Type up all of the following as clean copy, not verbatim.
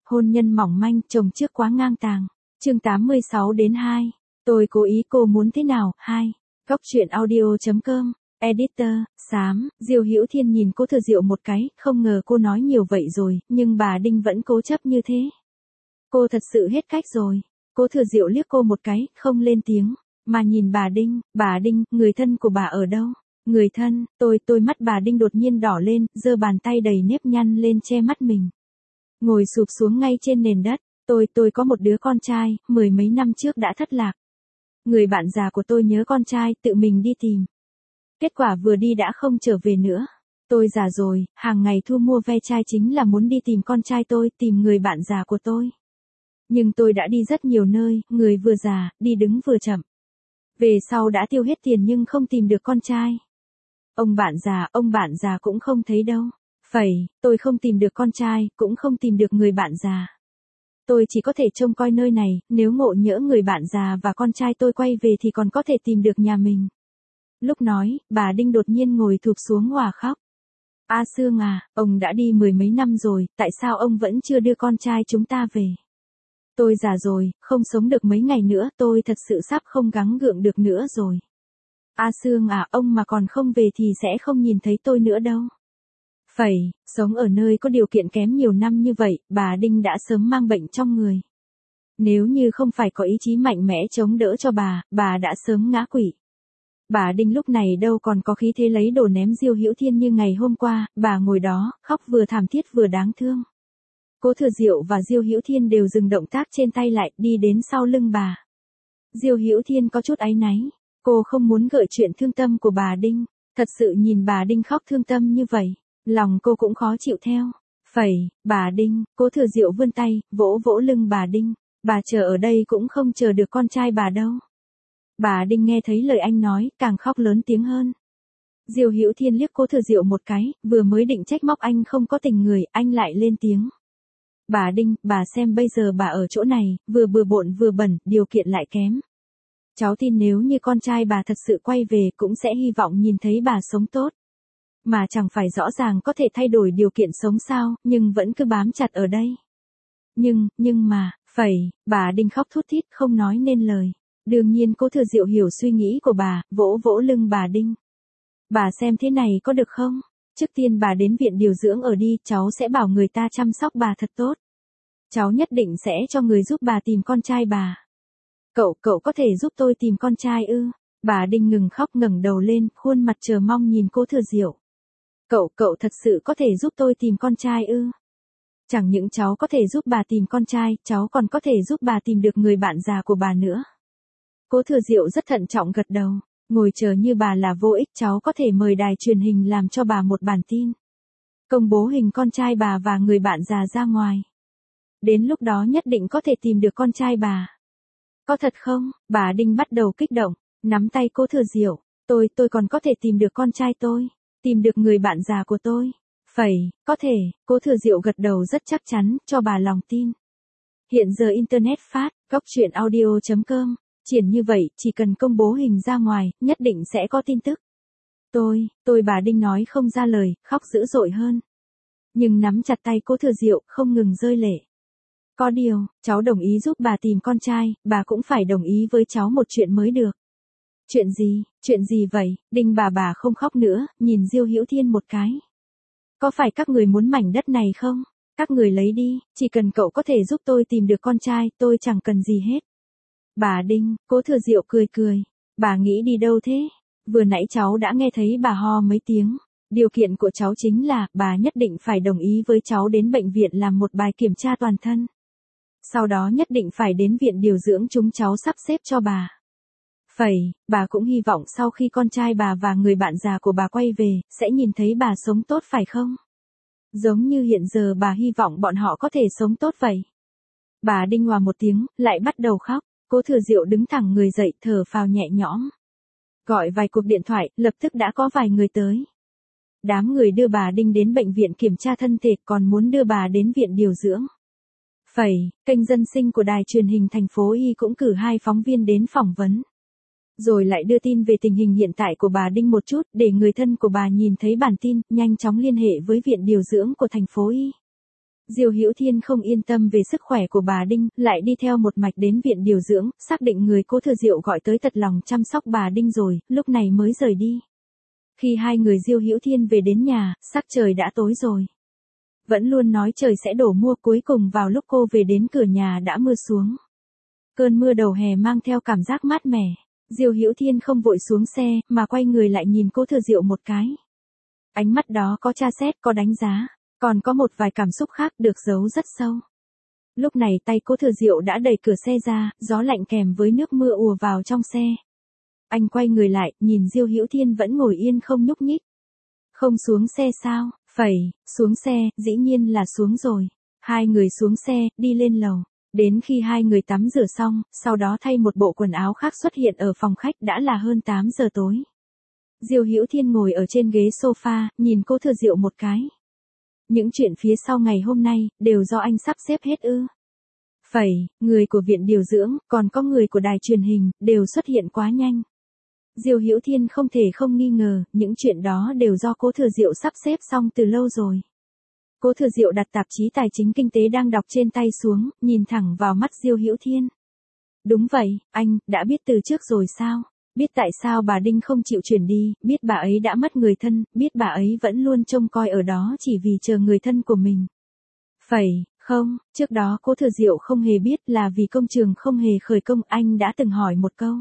Hôn nhân mỏng manh, chồng trước quá ngang tàng. Chương 86-2. Tôi cố ý cô muốn thế nào? 2. Góc truyện audio.com. Editor, xám, Diêu Hữu Thiên nhìn Cố Thừa Diệu một cái, không ngờ cô nói nhiều vậy rồi, nhưng bà Đinh vẫn cố chấp như thế. Cô thật sự hết cách rồi. Cố Thừa Diệu liếc cô một cái, không lên tiếng, mà nhìn bà Đinh, người thân của bà ở đâu? Người thân, tôi mắt bà Đinh đột nhiên đỏ lên, giơ bàn tay đầy nếp nhăn lên che mắt mình. Ngồi sụp xuống ngay trên nền đất, tôi có một đứa con trai, 10 mấy năm trước đã thất lạc. Người bạn già của tôi nhớ con trai, tự mình đi tìm. Kết quả vừa đi đã không trở về nữa. Tôi già rồi, hàng ngày thu mua ve chai chính là muốn đi tìm con trai tôi, tìm người bạn già của tôi. Nhưng tôi đã đi rất nhiều nơi, người vừa già, đi đứng vừa chậm. Về sau đã tiêu hết tiền nhưng không tìm được con trai. Ông bạn già cũng không thấy đâu. Tôi không tìm được con trai, cũng không tìm được người bạn già. Tôi chỉ có thể trông coi nơi này, nếu ngộ nhỡ người bạn già và con trai tôi quay về thì còn có thể tìm được nhà mình. Lúc nói, bà Đinh đột nhiên ngồi thụp xuống òa khóc. A Sương à, ông đã đi 10 mấy năm rồi, tại sao ông vẫn chưa đưa con trai chúng ta về? Tôi già rồi, không sống được mấy ngày nữa, tôi thật sự sắp không gắng gượng được nữa rồi. A Sương à, ông mà còn không về thì sẽ không nhìn thấy tôi nữa đâu. Sống ở nơi có điều kiện kém nhiều năm như vậy, bà Đinh đã sớm mang bệnh trong người. Nếu như không phải có ý chí mạnh mẽ chống đỡ cho bà đã sớm ngã quỵ. Bà Đinh lúc này đâu còn có khí thế lấy đồ ném Diêu Hữu Thiên như ngày hôm qua, bà ngồi đó, khóc vừa thảm thiết vừa đáng thương. Cố Thừa Diệu và Diêu Hữu Thiên đều dừng động tác trên tay lại, đi đến sau lưng bà. Diêu Hữu Thiên có chút áy náy, cô không muốn gợi chuyện thương tâm của bà Đinh, thật sự nhìn bà Đinh khóc thương tâm như vậy, lòng cô cũng khó chịu theo. Bà Đinh, Cố Thừa Diệu vươn tay, vỗ vỗ lưng bà Đinh, bà chờ ở đây cũng không chờ được con trai bà đâu. Bà Đinh nghe thấy lời anh nói, càng khóc lớn tiếng hơn. Diêu Hữu Thiên liếc Cố Thừa Diệu một cái, vừa mới định trách móc anh không có tình người, anh lại lên tiếng. Bà Đinh, bà xem bây giờ bà ở chỗ này, vừa bừa bộn vừa bẩn, điều kiện lại kém. Cháu tin nếu như con trai bà thật sự quay về cũng sẽ hy vọng nhìn thấy bà sống tốt. Mà chẳng phải rõ ràng có thể thay đổi điều kiện sống sao, nhưng vẫn cứ bám chặt ở đây. Nhưng mà, bà Đinh khóc thút thít không nói nên lời. Đương nhiên Cố Thừa Diệu hiểu suy nghĩ của bà, vỗ vỗ lưng bà Đinh. Bà xem thế này có được không? Trước tiên bà đến viện điều dưỡng ở đi, cháu sẽ bảo người ta chăm sóc bà thật tốt. Cháu nhất định sẽ cho người giúp bà tìm con trai bà. Cậu có thể giúp tôi tìm con trai ư? Bà Đinh ngừng khóc ngẩng đầu lên, khuôn mặt chờ mong nhìn Cố Thừa Diệu. Cậu thật sự có thể giúp tôi tìm con trai ư? Chẳng những cháu có thể giúp bà tìm con trai, cháu còn có thể giúp bà tìm được người bạn già của bà nữa. Cố Thừa Diệu rất thận trọng gật đầu, ngồi chờ như bà là vô ích, cháu có thể mời đài truyền hình làm cho bà một bản tin. Công bố hình con trai bà và người bạn già ra ngoài. Đến lúc đó nhất định có thể tìm được con trai bà. Có thật không? Bà Đinh bắt đầu kích động, nắm tay Cố Thừa Diệu. Tôi còn có thể tìm được con trai tôi, tìm được người bạn già của tôi. Có thể, Cố Thừa Diệu gật đầu rất chắc chắn, cho bà lòng tin. Hiện giờ Internet phát, góc truyện audio.com, triển như vậy, chỉ cần công bố hình ra ngoài, nhất định sẽ có tin tức. Bà Đinh nói không ra lời, khóc dữ dội hơn. Nhưng nắm chặt tay Cố Thừa Diệu, không ngừng rơi lệ. Có điều, cháu đồng ý giúp bà tìm con trai, bà cũng phải đồng ý với cháu một chuyện mới được. Chuyện gì vậy? Đinh bà không khóc nữa, nhìn Diêu Hữu Thiên một cái. Có phải các người muốn mảnh đất này không? Các người lấy đi, chỉ cần cậu có thể giúp tôi tìm được con trai, tôi chẳng cần gì hết. Bà Đinh, Cố Thừa Diệu cười. Bà nghĩ đi đâu thế? Vừa nãy cháu đã nghe thấy bà ho mấy tiếng. Điều kiện của cháu chính là, bà nhất định phải đồng ý với cháu đến bệnh viện làm một bài kiểm tra toàn thân. Sau đó nhất định phải đến viện điều dưỡng chúng cháu sắp xếp cho bà. Bà cũng hy vọng sau khi con trai bà và người bạn già của bà quay về, sẽ nhìn thấy bà sống tốt phải không? Giống như hiện giờ bà hy vọng bọn họ có thể sống tốt vậy. Bà Đinh òa một tiếng, lại bắt đầu khóc. Cố Thừa Diệu đứng thẳng người dậy, thở phào nhẹ nhõm. Gọi vài cuộc điện thoại, lập tức đã có vài người tới. Đám người đưa bà Đinh đến bệnh viện kiểm tra thân thể, còn muốn đưa bà đến viện điều dưỡng. Kênh dân sinh của đài truyền hình thành phố Y cũng cử 2 phóng viên đến phỏng vấn. Rồi lại đưa tin về tình hình hiện tại của bà Đinh một chút, để người thân của bà nhìn thấy bản tin, nhanh chóng liên hệ với viện điều dưỡng của thành phố Y. Diêu Hữu Thiên không yên tâm về sức khỏe của bà Đinh, lại đi theo một mạch đến viện điều dưỡng, xác định người Cố Thừa Diệu gọi tới thật lòng chăm sóc bà Đinh rồi, lúc này mới rời đi. Khi hai người Diêu Hữu Thiên về đến nhà, sắc trời đã tối rồi. Vẫn luôn nói trời sẽ đổ mưa, cuối cùng vào lúc cô về đến cửa nhà đã mưa xuống. Cơn mưa đầu hè mang theo cảm giác mát mẻ. Diêu Hữu Thiên không vội xuống xe, mà quay người lại nhìn Cố Thừa Diệu một cái. Ánh mắt đó có tra xét, có đánh giá, còn có một vài cảm xúc khác được giấu rất sâu. Lúc này tay Cố Thừa Diệu đã đẩy cửa xe ra, gió lạnh kèm với nước mưa ùa vào trong xe. Anh quay người lại, nhìn Diêu Hữu Thiên vẫn ngồi yên không nhúc nhích. Không xuống xe sao? Phẩy, xuống xe, dĩ nhiên là xuống rồi. Hai người xuống xe, đi lên lầu. Đến khi hai người tắm rửa xong, sau đó thay một bộ quần áo khác xuất hiện ở phòng khách đã là hơn 8 giờ tối. Diêu Hữu Thiên ngồi ở trên ghế sofa, nhìn Cố Thừa Diệu một cái. Những chuyện phía sau ngày hôm nay, đều do anh sắp xếp hết ư? Phẩy, người của viện điều dưỡng, còn có người của đài truyền hình, đều xuất hiện quá nhanh. Diêu Hữu Thiên không thể không nghi ngờ, những chuyện đó đều do Cố Thừa Diệu sắp xếp xong từ lâu rồi. Cố Thừa Diệu đặt tạp chí tài chính kinh tế đang đọc trên tay xuống, nhìn thẳng vào mắt Diêu Hữu Thiên. Đúng vậy, anh, đã biết từ trước rồi sao? Biết tại sao bà Đinh không chịu chuyển đi, biết bà ấy đã mất người thân, biết bà ấy vẫn luôn trông coi ở đó chỉ vì chờ người thân của mình. Phẩy, không, trước đó Cố Thừa Diệu không hề biết là vì công trường không hề khởi công, anh đã từng hỏi một câu.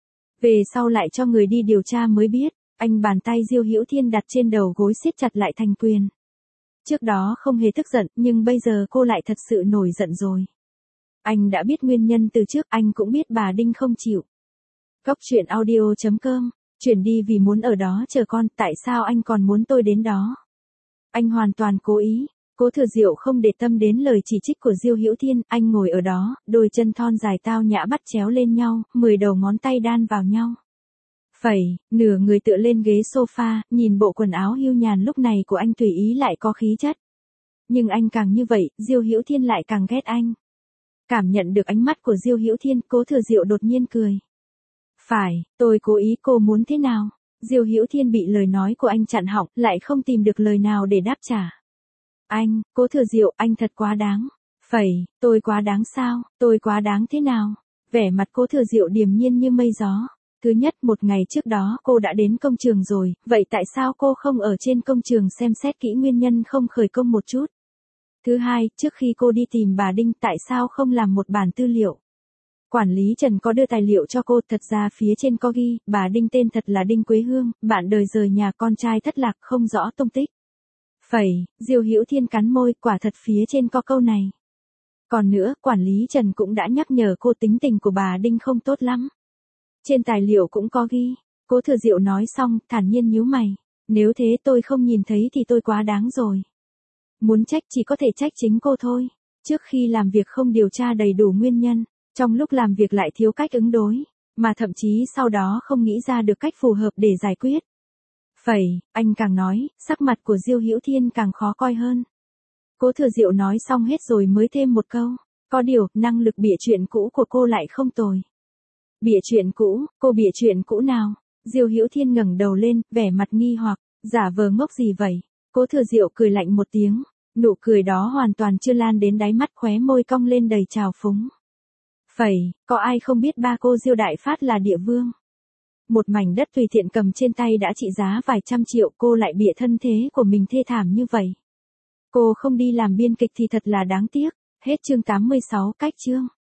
Về sau lại cho người đi điều tra mới biết, anh bàn tay Diêu Hữu Thiên đặt trên đầu gối siết chặt lại thành quyền. Trước đó không hề tức giận, nhưng bây giờ cô lại thật sự nổi giận rồi. Anh đã biết nguyên nhân từ trước, anh cũng biết bà Đinh không chịu. Góc truyện audio.com, chuyển đi vì muốn ở đó chờ con, tại sao anh còn muốn tôi đến đó? Anh hoàn toàn cố ý. Cố Thừa Diệu không để tâm đến lời chỉ trích của Diêu Hữu Thiên, anh ngồi ở đó, đôi chân thon dài tao nhã bắt chéo lên nhau, 10 đầu ngón tay đan vào nhau. Phẩy, nửa người tựa lên ghế sofa, nhìn bộ quần áo hiu nhàn lúc này của anh tùy ý lại có khí chất. Nhưng anh càng như vậy, Diêu Hữu Thiên lại càng ghét anh. Cảm nhận được ánh mắt của Diêu Hữu Thiên, Cố Thừa Diệu đột nhiên cười. Phải, tôi cố ý, cô muốn thế nào? Diêu Hữu Thiên bị lời nói của anh chặn họng, lại không tìm được lời nào để đáp trả. Anh, Cố Thừa Diệu, anh thật quá đáng. Phẩy, tôi quá đáng sao? Tôi quá đáng thế nào? Vẻ mặt Cố Thừa Diệu điềm nhiên như mây gió. Thứ nhất, một ngày trước đó cô đã đến công trường rồi, vậy tại sao cô không ở trên công trường xem xét kỹ nguyên nhân không khởi công một chút? Thứ hai, trước khi cô đi tìm bà Đinh, tại sao không làm một bản tư liệu? Quản lý Trần có đưa tài liệu cho cô, thật ra phía trên có ghi, bà Đinh tên thật là Đinh Quế Hương, bạn đời rời nhà, con trai thất lạc, không rõ tung tích. Phẩy, Diêu Hữu Thiên cắn môi, quả thật phía trên có câu này. Còn nữa, quản lý Trần cũng đã nhắc nhở cô tính tình của bà Đinh không tốt lắm. Trên tài liệu cũng có ghi. Cố Thừa Diệu nói xong, thản nhiên nhíu mày. Nếu thế tôi không nhìn thấy thì tôi quá đáng rồi. Muốn trách chỉ có thể trách chính cô thôi. Trước khi làm việc không điều tra đầy đủ nguyên nhân, trong lúc làm việc lại thiếu cách ứng đối, mà thậm chí sau đó không nghĩ ra được cách phù hợp để giải quyết. Phẩy, anh càng nói, sắc mặt của Diêu Hữu Thiên càng khó coi hơn. Cố Thừa Diệu nói xong hết rồi mới thêm một câu. Có điều, năng lực bịa chuyện cũ của cô lại không tồi. Bịa chuyện cũ, cô bịa chuyện cũ nào? Diêu Hữu Thiên ngẩng đầu lên, vẻ mặt nghi hoặc, giả vờ ngốc gì vậy? Cố Thừa Diệu cười lạnh một tiếng, nụ cười đó hoàn toàn chưa lan đến đáy mắt, khóe môi cong lên đầy trào phúng. Phẩy, có ai không biết ba cô Diêu Đại Phát là địa vương? Một mảnh đất tùy tiện cầm trên tay đã trị giá vài trăm triệu, cô lại bịa thân thế của mình thê thảm như vậy. Cô không đi làm biên kịch thì thật là đáng tiếc. Hết chương 86, cách chương.